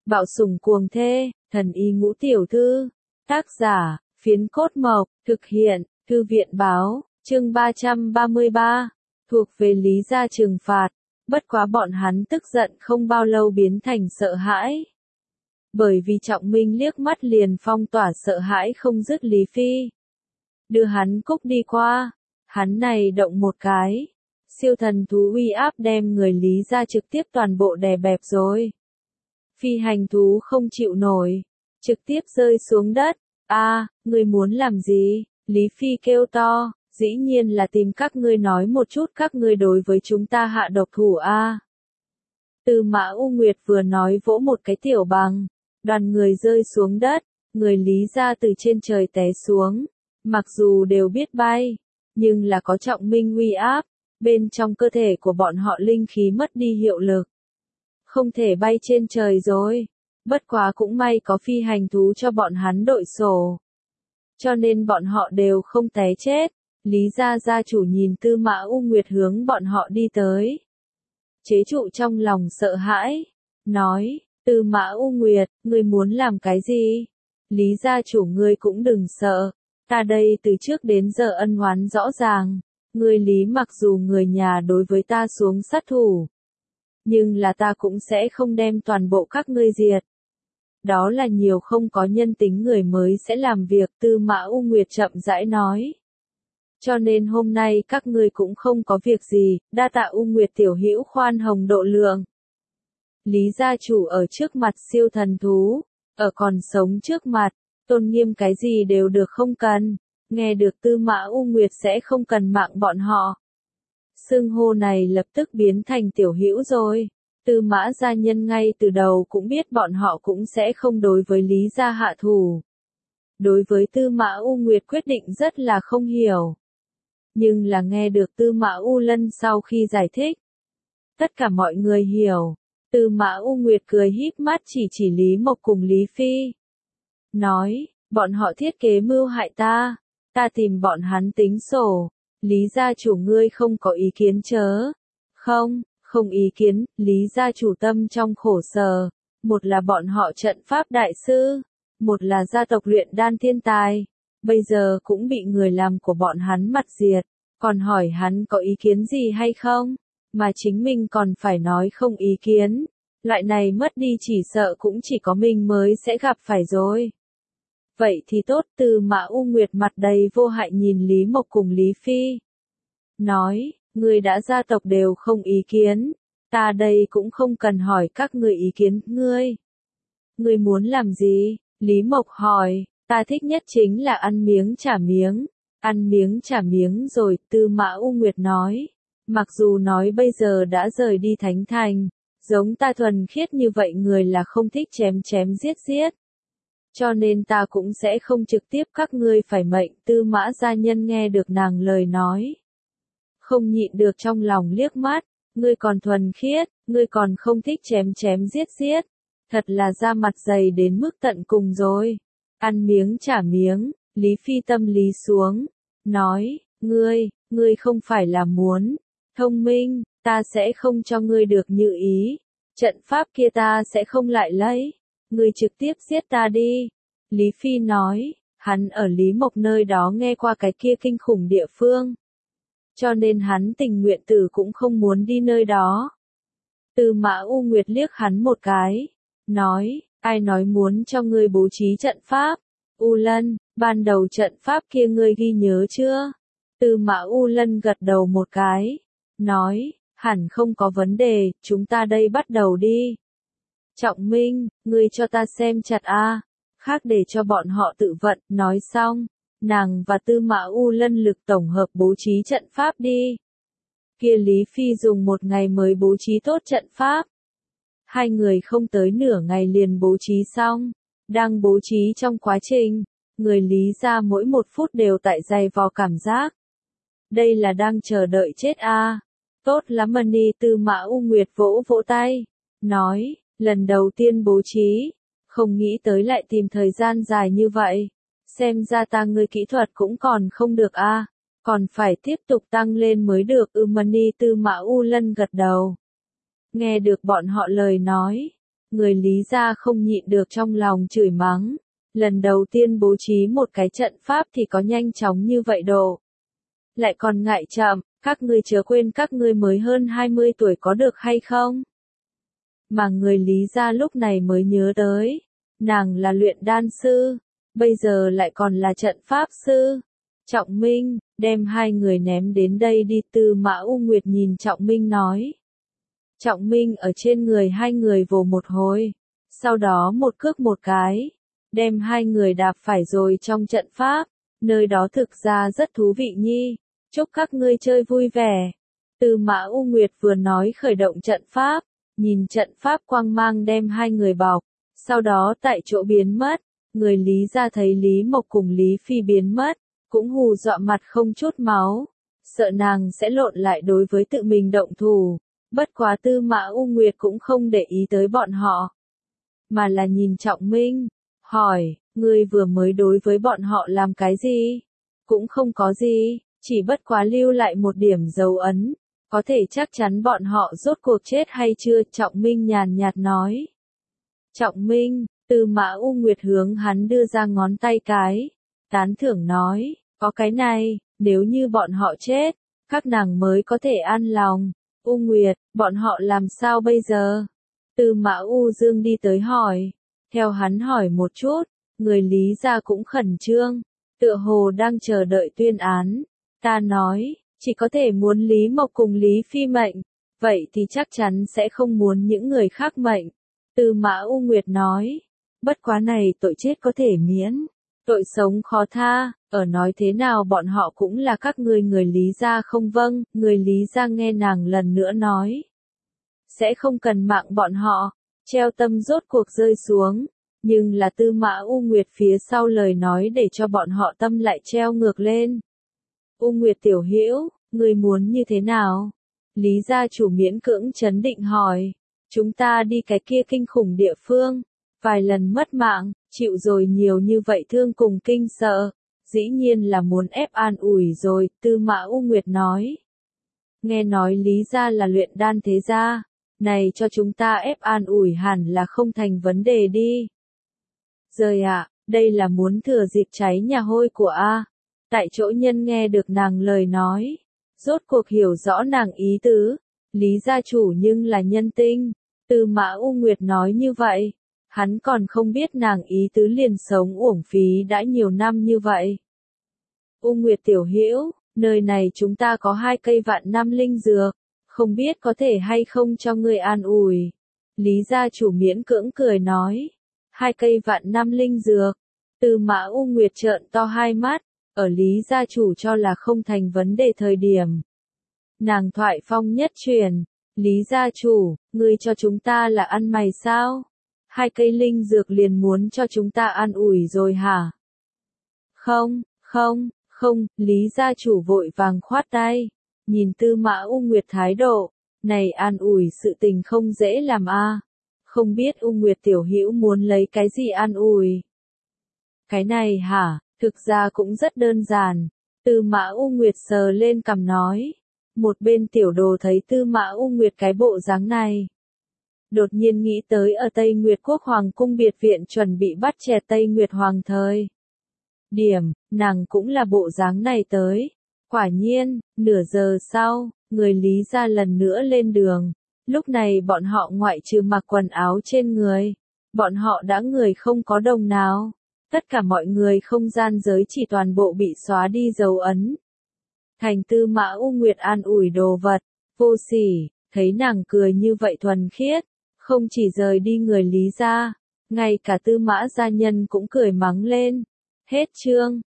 Bạo sủng cuồng thê, thần y ngũ tiểu thư. Tác giả, Phiến Cốt Mộc, thực hiện, Thư viện báo, chương 333, thuộc về Lý gia trừng phạt. Bất quá bọn hắn tức giận không bao lâu biến thành sợ hãi. Bởi vì Trọng Minh liếc mắt liền phong tỏa sợ hãi không dứt Lý Phi. Đưa hắn cúc đi qua, hắn này động một cái. Siêu thần thú uy áp đem người Lý gia trực tiếp toàn bộ đè bẹp rồi. Phi hành thú không chịu nổi, trực tiếp rơi xuống đất. Ngươi muốn làm gì? Lý Phi kêu to, dĩ nhiên là tìm các ngươi nói một chút các ngươi đối với chúng ta hạ độc thủ Tư Mã U Nguyệt vừa nói vỗ một cái tiểu bằng, đoàn người rơi xuống đất, người Lý gia từ trên trời té xuống, mặc dù đều biết bay, nhưng là có Trọng Minh uy áp, bên trong cơ thể của bọn họ linh khí mất đi hiệu lực. Không thể bay trên trời rồi, bất quá cũng may có phi hành thú cho bọn hắn đội sổ. Cho nên bọn họ đều không té chết. Lý gia gia chủ nhìn Tư Mã U Nguyệt hướng bọn họ đi tới. Chế trụ trong lòng sợ hãi, nói, Tư Mã U Nguyệt, ngươi muốn làm cái gì? Lý gia chủ ngươi cũng đừng sợ, ta đây từ trước đến giờ ân oán rõ ràng, ngươi Lý mặc dù người nhà đối với ta xuống sát thủ, nhưng là ta cũng sẽ không đem toàn bộ các ngươi diệt. Đó là nhiều không có nhân tính người mới sẽ làm việc, Tư Mã U Nguyệt chậm rãi nói. Cho nên hôm nay các ngươi cũng không có việc gì, đa tạ U Nguyệt tiểu hữu khoan hồng độ lượng. Lý gia chủ ở trước mặt siêu thần thú, ở còn sống trước mặt, tôn nghiêm cái gì đều được không cần, nghe được Tư Mã U Nguyệt sẽ không cần mạng bọn họ. Xưng hô này lập tức biến thành tiểu hữu rồi. Tư Mã gia nhân ngay từ đầu cũng biết bọn họ cũng sẽ không đối với Lý gia hạ thủ. Đối với Tư Mã U Nguyệt quyết định rất là không hiểu. Nhưng là nghe được Tư Mã U Lân sau khi giải thích. Tất cả mọi người hiểu. Tư Mã U Nguyệt cười híp mắt chỉ Lý Mộc cùng Lý Phi. Nói, bọn họ thiết kế mưu hại ta. Ta tìm bọn hắn tính sổ. Lý gia chủ ngươi không có ý kiến chớ. Không ý kiến, Lý gia chủ tâm trong khổ sở. Một là bọn họ trận pháp đại sư. Một là gia tộc luyện đan thiên tài. Bây giờ cũng bị người làm của bọn hắn mặt diệt. Còn hỏi hắn có ý kiến gì hay không? Mà chính mình còn phải nói không ý kiến. Loại này mất đi chỉ sợ cũng chỉ có mình mới sẽ gặp phải rồi. Vậy thì tốt, Tư Mã U Nguyệt mặt đầy vô hại nhìn Lý Mộc cùng Lý Phi. Nói, người đã gia tộc đều không ý kiến. Ta đây cũng không cần hỏi các người ý kiến, ngươi. Ngươi muốn làm gì? Lý Mộc hỏi, ta thích nhất chính là ăn miếng trả miếng. Ăn miếng trả miếng rồi, Tư Mã U Nguyệt nói. Mặc dù nói bây giờ đã rời đi Thánh Thành, giống ta thuần khiết như vậy người là không thích chém giết. Cho nên ta cũng sẽ không trực tiếp các ngươi phải mệnh. Tư Mã gia nhân nghe được nàng lời nói. Không nhịn được trong lòng liếc mắt, ngươi còn thuần khiết, ngươi còn không thích chém giết. Thật là da mặt dày đến mức tận cùng rồi. Ăn miếng trả miếng, Lý Phi tâm lý xuống, nói, ngươi không phải là muốn, thông minh, ta sẽ không cho ngươi được như ý, trận pháp kia ta sẽ không lại lấy, ngươi trực tiếp giết ta đi. Lý Phi nói, hắn ở Lý Mộc nơi đó nghe qua cái kia kinh khủng địa phương. Cho nên hắn tình nguyện tử cũng không muốn đi nơi đó. Tư Mã U Nguyệt liếc hắn một cái, nói, ai nói muốn cho ngươi bố trí trận pháp? U Lân, ban đầu trận pháp kia ngươi ghi nhớ chưa? Tư Mã U Lân gật đầu một cái, nói, hẳn không có vấn đề, chúng ta đây bắt đầu đi. Trọng Minh, ngươi cho ta xem chặt khác để cho bọn họ tự vận, nói xong, nàng và Tư Mã U Lân lực tổng hợp bố trí trận pháp đi. Kia Lý Phi dùng một ngày mới bố trí tốt trận pháp. Hai người không tới nửa ngày liền bố trí xong. Đang bố trí trong quá trình, người Lý gia mỗi một phút đều tại dày vò cảm giác. Đây là đang chờ đợi chết Tốt lắm Mani. Tư Mã U Nguyệt vỗ tay, nói, lần đầu tiên bố trí, không nghĩ tới lại tìm thời gian dài như vậy. Xem ra ta ngươi kỹ thuật cũng còn không được còn phải tiếp tục tăng lên mới được. Mani. Tư Mã U Lân gật đầu. Nghe được bọn họ lời nói, người Lý gia không nhịn được trong lòng chửi mắng. Lần đầu tiên bố trí một cái trận pháp thì có nhanh chóng như vậy độ. Lại còn ngại chậm, các ngươi chớ quên các ngươi mới hơn 20 tuổi có được hay không? Mà người Lý gia lúc này mới nhớ tới, nàng là luyện đan sư, bây giờ lại còn là trận pháp sư. Trọng Minh, đem hai người ném đến đây đi. Tư Mã U Nguyệt nhìn Trọng Minh nói. Trọng Minh ở trên người hai người vồ một hồi, sau đó một cước một cái, đem hai người đạp phải rồi trong trận pháp, nơi đó thực ra rất thú vị nhi, chúc các ngươi chơi vui vẻ. Tư Mã U Nguyệt vừa nói khởi động trận pháp, nhìn trận pháp quang mang đem hai người bọc, sau đó tại chỗ biến mất, người Lý gia thấy Lý Mộc cùng Lý Phi biến mất, cũng hù dọa mặt không chút máu, sợ nàng sẽ lộn lại đối với tự mình động thủ. Bất quá Tư Mã U Nguyệt cũng không để ý tới bọn họ, mà là nhìn Trọng Minh, hỏi, ngươi vừa mới đối với bọn họ làm cái gì? Cũng không có gì, chỉ bất quá lưu lại một điểm dấu ấn, có thể chắc chắn bọn họ rốt cuộc chết hay chưa? Trọng Minh nhàn nhạt nói. Trọng Minh, Tư Mã U Nguyệt hướng hắn đưa ra ngón tay cái, tán thưởng nói, có cái này, nếu như bọn họ chết, các nàng mới có thể an lòng. U Nguyệt, bọn họ làm sao bây giờ? Tư Mã U Dương đi tới hỏi. Theo hắn hỏi một chút, người Lý gia cũng khẩn trương, tựa hồ đang chờ đợi tuyên án. Ta nói, chỉ có thể muốn Lý Mộc cùng Lý Phi mệnh, vậy thì chắc chắn sẽ không muốn những người khác mệnh. Tư Mã U Nguyệt nói, bất quá này tội chết có thể miễn, tội sống khó tha, ở nói thế nào bọn họ cũng là các ngươi người Lý gia không? Vâng, người Lý gia nghe nàng lần nữa nói. Sẽ không cần mạng bọn họ, treo tâm rốt cuộc rơi xuống, nhưng là Tư Mã U Nguyệt phía sau lời nói để cho bọn họ tâm lại treo ngược lên. U Nguyệt tiểu hữu, ngươi muốn như thế nào? Lý gia chủ miễn cưỡng trấn định hỏi. Chúng ta đi cái kia kinh khủng địa phương, vài lần mất mạng, chịu rồi nhiều như vậy thương cùng kinh sợ, dĩ nhiên là muốn ép an ủi rồi. Tư Mã U Nguyệt nói. Nghe nói Lý gia là luyện đan thế gia, này cho chúng ta ép an ủi hẳn là không thành vấn đề đi. Rời ạ, đây là muốn thừa dịp cháy nhà hôi của A. Tại chỗ nhân nghe được nàng lời nói, rốt cuộc hiểu rõ nàng ý tứ, Lý gia chủ nhưng là nhân tinh. Tư Mã U Nguyệt nói như vậy, hắn còn không biết nàng ý tứ liền sống uổng phí đã nhiều năm như vậy. U Nguyệt tiểu hữu, nơi này chúng ta có 2 cây vạn năm linh dược, không biết có thể hay không cho ngươi an ủi. Lý gia chủ miễn cưỡng cười nói. 2 cây vạn năm linh dược. Tư Mã U Nguyệt trợn to hai mắt, ở Lý gia chủ cho là không thành vấn đề thời điểm. Nàng thoại phong nhất truyền, Lý gia chủ, ngươi cho chúng ta là ăn mày sao? 2 cây linh dược liền muốn cho chúng ta an ủi rồi hả? Không, không, không, Lý gia chủ vội vàng khoát tay, nhìn Tư Mã U Nguyệt thái độ, này an ủi sự tình không dễ làm a. Không biết U Nguyệt tiểu hữu muốn lấy cái gì an ủi? Cái này hả, thực ra cũng rất đơn giản. Tư Mã U Nguyệt sờ lên cằm nói. Một bên tiểu đồ thấy Tư Mã U Nguyệt cái bộ dáng này, đột nhiên nghĩ tới ở Tây Nguyệt Quốc Hoàng cung biệt viện chuẩn bị bắt chẹt Tây Nguyệt Hoàng thời điểm, nàng cũng là bộ dáng này tới. Quả nhiên, nửa giờ sau, người Lý gia lần nữa lên đường. Lúc này bọn họ ngoại trừ mặc quần áo trên người, bọn họ đã người không có đồng nào. Tất cả mọi người không gian giới chỉ toàn bộ bị xóa đi dấu ấn. Thành Tư Mã U Nguyệt an ủi đồ vật, vô sỉ, thấy nàng cười như vậy thuần khiết, không chỉ rời đi người Lý gia, ngay cả Tư Mã gia nhân cũng cười mắng lên. Hết chương.